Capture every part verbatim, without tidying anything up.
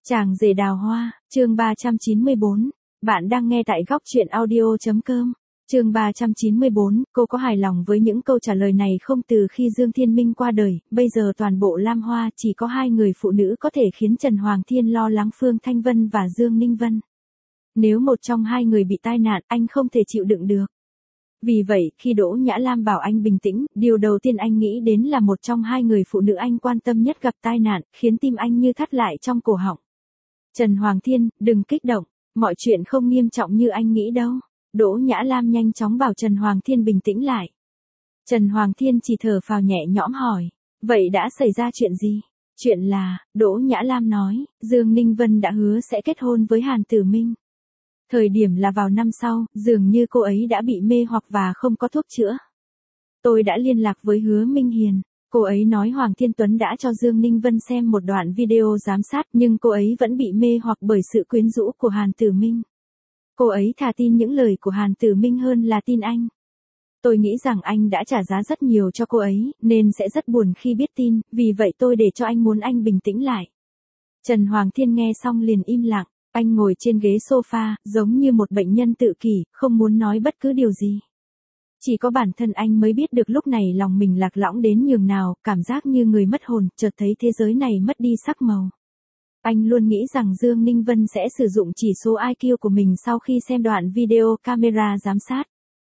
Chàng rể đào hoa, chương ba trăm chín mươi bốn. Bạn đang nghe tại góc truyện audio.com. Chương ba trăm chín mươi bốn, cô có hài lòng với những câu trả lời này không? Từ khi Dương Thiên Minh qua đời, bây giờ toàn bộ Lam Hoa chỉ có hai người phụ nữ có thể khiến Trần Hoàng Thiên lo lắng: Phương Thanh Vân và Dương Ninh Vân. Nếu một trong hai người bị tai nạn, anh không thể chịu đựng được. Vì vậy, khi Đỗ Nhã Lam bảo anh bình tĩnh, điều đầu tiên anh nghĩ đến là một trong hai người phụ nữ anh quan tâm nhất gặp tai nạn, khiến tim anh như thắt lại trong cổ họng. Trần Hoàng Thiên, đừng kích động, mọi chuyện không nghiêm trọng như anh nghĩ đâu. Đỗ Nhã Lam nhanh chóng bảo Trần Hoàng Thiên bình tĩnh lại. Trần Hoàng Thiên chỉ thở phào nhẹ nhõm hỏi, vậy đã xảy ra chuyện gì? Chuyện là, Đỗ Nhã Lam nói, Dương Ninh Vân đã hứa sẽ kết hôn với Hàn Tử Minh. Thời điểm là vào năm sau, dường như cô ấy đã bị mê hoặc và không có thuốc chữa. Tôi đã liên lạc với Hứa Minh Hiền. Cô ấy nói Hoàng Thiên Tuấn đã cho Dương Ninh Vân xem một đoạn video giám sát, nhưng cô ấy vẫn bị mê hoặc bởi sự quyến rũ của Hàn Tử Minh. Cô ấy thà tin những lời của Hàn Tử Minh hơn là tin anh. Tôi nghĩ rằng anh đã trả giá rất nhiều cho cô ấy, nên sẽ rất buồn khi biết tin, vì vậy tôi để cho anh muốn anh bình tĩnh lại. Trần Hoàng Thiên nghe xong liền im lặng, anh ngồi trên ghế sofa, giống như một bệnh nhân tự kỷ, không muốn nói bất cứ điều gì. Chỉ có bản thân anh mới biết được lúc này lòng mình lạc lõng đến nhường nào, cảm giác như người mất hồn, chợt thấy thế giới này mất đi sắc màu. Anh luôn nghĩ rằng Dương Ninh Vân sẽ sử dụng chỉ số i kiu của mình sau khi xem đoạn video camera giám sát.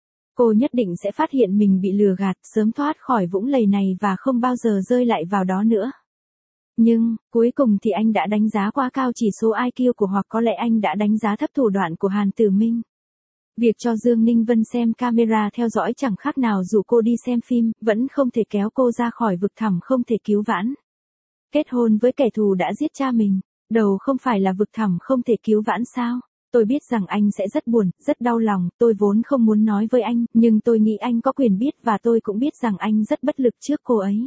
Cô nhất định sẽ phát hiện mình bị lừa gạt, sớm thoát khỏi vũng lầy này và không bao giờ rơi lại vào đó nữa. Nhưng, cuối cùng thì anh đã đánh giá quá cao chỉ số i kiu của, hoặc có lẽ anh đã đánh giá thấp thủ đoạn của Hàn Tử Minh. Việc cho Dương Ninh Vân xem camera theo dõi chẳng khác nào rủ cô đi xem phim, vẫn không thể kéo cô ra khỏi vực thẳm không thể cứu vãn. Kết hôn với kẻ thù đã giết cha mình, đầu không phải là vực thẳm không thể cứu vãn sao? Tôi biết rằng anh sẽ rất buồn, rất đau lòng, tôi vốn không muốn nói với anh, nhưng tôi nghĩ anh có quyền biết và tôi cũng biết rằng anh rất bất lực trước cô ấy.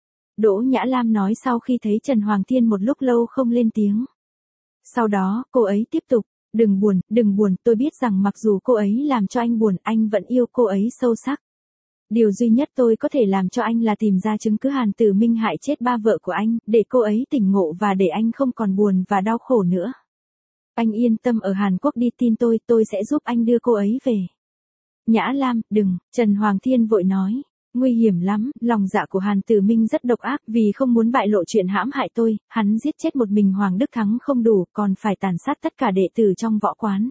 Đỗ Nhã Lam nói sau khi thấy Trần Hoàng Thiên một lúc lâu không lên tiếng. Sau đó, cô ấy tiếp tục, đừng buồn, đừng buồn, tôi biết rằng mặc dù cô ấy làm cho anh buồn, anh vẫn yêu cô ấy sâu sắc. Điều duy nhất tôi có thể làm cho anh là tìm ra chứng cứ Hàn Tử Minh hại chết ba vợ của anh, để cô ấy tỉnh ngộ và để anh không còn buồn và đau khổ nữa. Anh yên tâm ở Hàn Quốc đi, tin tôi, tôi sẽ giúp anh đưa cô ấy về. Nhã Lam, đừng, Trần Hoàng Thiên vội nói. Nguy hiểm lắm, lòng dạ của Hàn Tử Minh rất độc ác, vì không muốn bại lộ chuyện hãm hại tôi, hắn giết chết một mình Hoàng Đức Thắng không đủ, còn phải tàn sát tất cả đệ tử trong võ quán.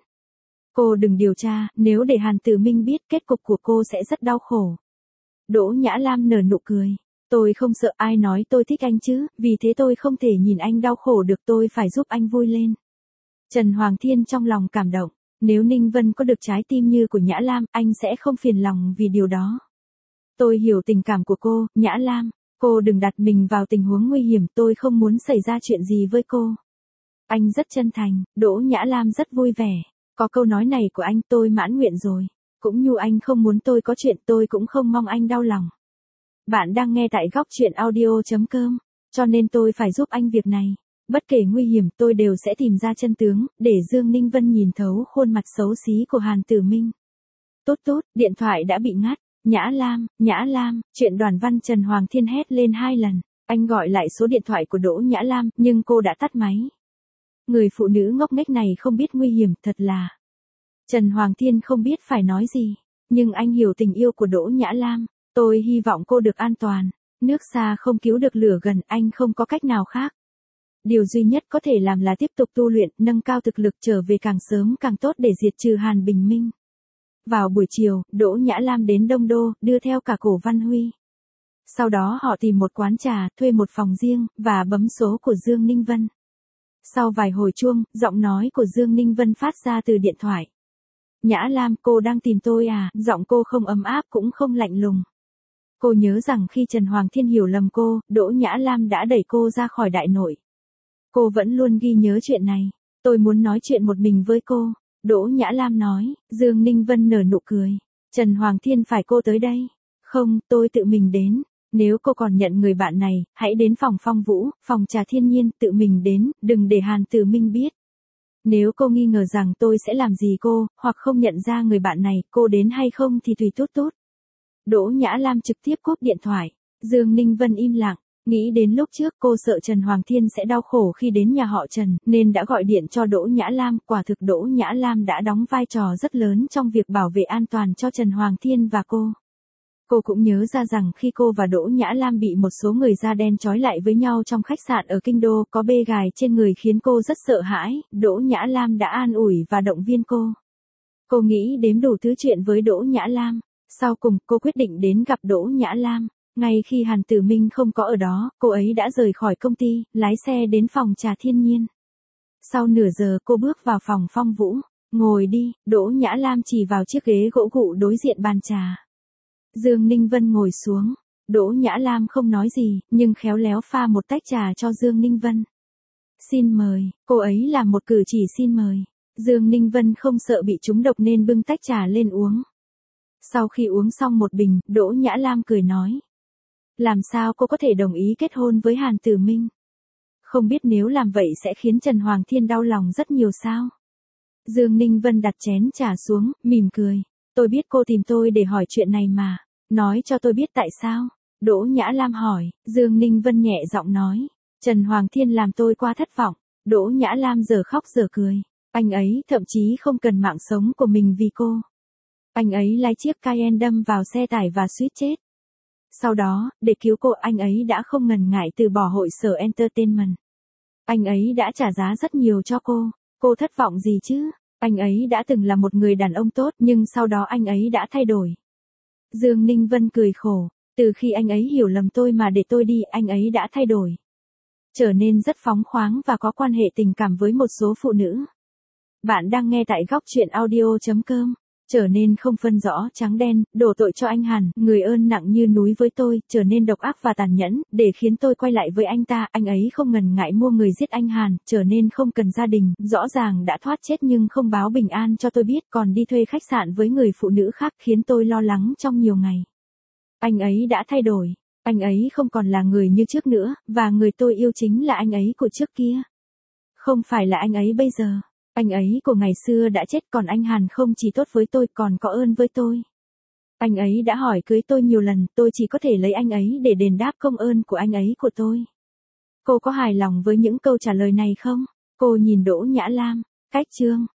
Cô đừng điều tra, nếu để Hàn Tử Minh biết, kết cục của cô sẽ rất đau khổ. Đỗ Nhã Lam nở nụ cười. Tôi không sợ ai nói tôi thích anh chứ, vì thế tôi không thể nhìn anh đau khổ được, tôi phải giúp anh vui lên. Trần Hoàng Thiên trong lòng cảm động, nếu Ninh Vân có được trái tim như của Nhã Lam, anh sẽ không phiền lòng vì điều đó. Tôi hiểu tình cảm của cô, Nhã Lam, cô đừng đặt mình vào tình huống nguy hiểm, tôi không muốn xảy ra chuyện gì với cô. Anh rất chân thành, Đỗ Nhã Lam rất vui vẻ, có câu nói này của anh tôi mãn nguyện rồi, cũng như anh không muốn tôi có chuyện, tôi cũng không mong anh đau lòng. Bạn đang nghe tại góc truyện audio.com, cho nên tôi phải giúp anh việc này, bất kể nguy hiểm tôi đều sẽ tìm ra chân tướng, để Dương Ninh Vân nhìn thấu khuôn mặt xấu xí của Hàn Tử Minh. Tốt tốt, điện thoại đã bị ngắt. Nhã Lam, Nhã Lam, chuyện Đoàn Văn. Trần Hoàng Thiên hét lên hai lần, anh gọi lại số điện thoại của Đỗ Nhã Lam, nhưng cô đã tắt máy. Người phụ nữ ngốc nghếch này không biết nguy hiểm, thật là. Trần Hoàng Thiên không biết phải nói gì, nhưng anh hiểu tình yêu của Đỗ Nhã Lam, tôi hy vọng cô được an toàn, nước xa không cứu được lửa gần, anh không có cách nào khác. Điều duy nhất có thể làm là tiếp tục tu luyện, nâng cao thực lực, trở về càng sớm càng tốt để diệt trừ Hàn Bình Minh. Vào buổi chiều, Đỗ Nhã Lam đến Đông Đô, đưa theo cả Cổ Văn Huy. Sau đó họ tìm một quán trà, thuê một phòng riêng, và bấm số của Dương Ninh Vân. Sau vài hồi chuông, giọng nói của Dương Ninh Vân phát ra từ điện thoại. Nhã Lam, cô đang tìm tôi à? Giọng cô không ấm áp cũng không lạnh lùng. Cô nhớ rằng khi Trần Hoàng Thiên hiểu lầm cô, Đỗ Nhã Lam đã đẩy cô ra khỏi đại nội. Cô vẫn luôn ghi nhớ chuyện này. Tôi muốn nói chuyện một mình với cô. Đỗ Nhã Lam nói. Dương Ninh Vân nở nụ cười. Trần Hoàng Thiên phải cô tới đây? Không, tôi tự mình đến. Nếu cô còn nhận người bạn này, hãy đến phòng Phong Vũ, phòng trà Thiên Nhiên, tự mình đến, đừng để Hàn Tử Minh biết. Nếu cô nghi ngờ rằng tôi sẽ làm gì cô, hoặc không nhận ra người bạn này, cô đến hay không thì tùy tốt tốt. Đỗ Nhã Lam trực tiếp cúp điện thoại. Dương Ninh Vân im lặng. Nghĩ đến lúc trước cô sợ Trần Hoàng Thiên sẽ đau khổ khi đến nhà họ Trần, nên đã gọi điện cho Đỗ Nhã Lam. Quả thực Đỗ Nhã Lam đã đóng vai trò rất lớn trong việc bảo vệ an toàn cho Trần Hoàng Thiên và cô. Cô cũng nhớ ra rằng khi cô và Đỗ Nhã Lam bị một số người da đen trói lại với nhau trong khách sạn ở Kinh Đô có bê gài trên người khiến cô rất sợ hãi, Đỗ Nhã Lam đã an ủi và động viên cô. Cô nghĩ đếm đủ thứ chuyện với Đỗ Nhã Lam. Sau cùng, cô quyết định đến gặp Đỗ Nhã Lam. Ngay khi Hàn Tử Minh không có ở đó, cô ấy đã rời khỏi công ty, lái xe đến phòng trà Thiên Nhiên. Sau nửa giờ cô bước vào phòng Phong Vũ. Ngồi đi, Đỗ Nhã Lam chỉ vào chiếc ghế gỗ gụ đối diện bàn trà. Dương Ninh Vân ngồi xuống. Đỗ Nhã Lam không nói gì, nhưng khéo léo pha một tách trà cho Dương Ninh Vân. Xin mời, cô ấy làm một cử chỉ xin mời. Dương Ninh Vân không sợ bị trúng độc nên bưng tách trà lên uống. Sau khi uống xong một bình, Đỗ Nhã Lam cười nói. Làm sao cô có thể đồng ý kết hôn với Hàn Tử Minh? Không biết nếu làm vậy sẽ khiến Trần Hoàng Thiên đau lòng rất nhiều sao? Dương Ninh Vân đặt chén trà xuống, mỉm cười. Tôi biết cô tìm tôi để hỏi chuyện này mà. Nói cho tôi biết tại sao? Đỗ Nhã Lam hỏi. Dương Ninh Vân nhẹ giọng nói. Trần Hoàng Thiên làm tôi quá thất vọng. Đỗ Nhã Lam giờ khóc giờ cười. Anh ấy thậm chí không cần mạng sống của mình vì cô. Anh ấy lái chiếc Cayenne đâm vào xe tải và suýt chết. Sau đó, để cứu cô, anh ấy đã không ngần ngại từ bỏ hội sở Entertainment. Anh ấy đã trả giá rất nhiều cho cô. Cô thất vọng gì chứ? Anh ấy đã từng là một người đàn ông tốt, nhưng sau đó anh ấy đã thay đổi. Dương Ninh Vân cười khổ. Từ khi anh ấy hiểu lầm tôi mà để tôi đi, anh ấy đã thay đổi. Trở nên rất phóng khoáng và có quan hệ tình cảm với một số phụ nữ. Bạn đang nghe tại góc truyện audio chấm com. Trở nên không phân rõ trắng đen, đổ tội cho anh Hàn, người ơn nặng như núi với tôi, trở nên độc ác và tàn nhẫn, để khiến tôi quay lại với anh ta. Anh ấy không ngần ngại mua người giết anh Hàn, trở nên không cần gia đình, rõ ràng đã thoát chết nhưng không báo bình an cho tôi biết, còn đi thuê khách sạn với người phụ nữ khác khiến tôi lo lắng trong nhiều ngày. Anh ấy đã thay đổi. Anh ấy không còn là người như trước nữa, và người tôi yêu chính là anh ấy của trước kia. Không phải là anh ấy bây giờ. Anh ấy của ngày xưa đã chết, còn anh Hàn không chỉ tốt với tôi còn có ơn với tôi. Anh ấy đã hỏi cưới tôi nhiều lần, tôi chỉ có thể lấy anh ấy để đền đáp công ơn của anh ấy của tôi. Cô có hài lòng với những câu trả lời này không? Cô nhìn Đỗ Nhã Lam. Cách chương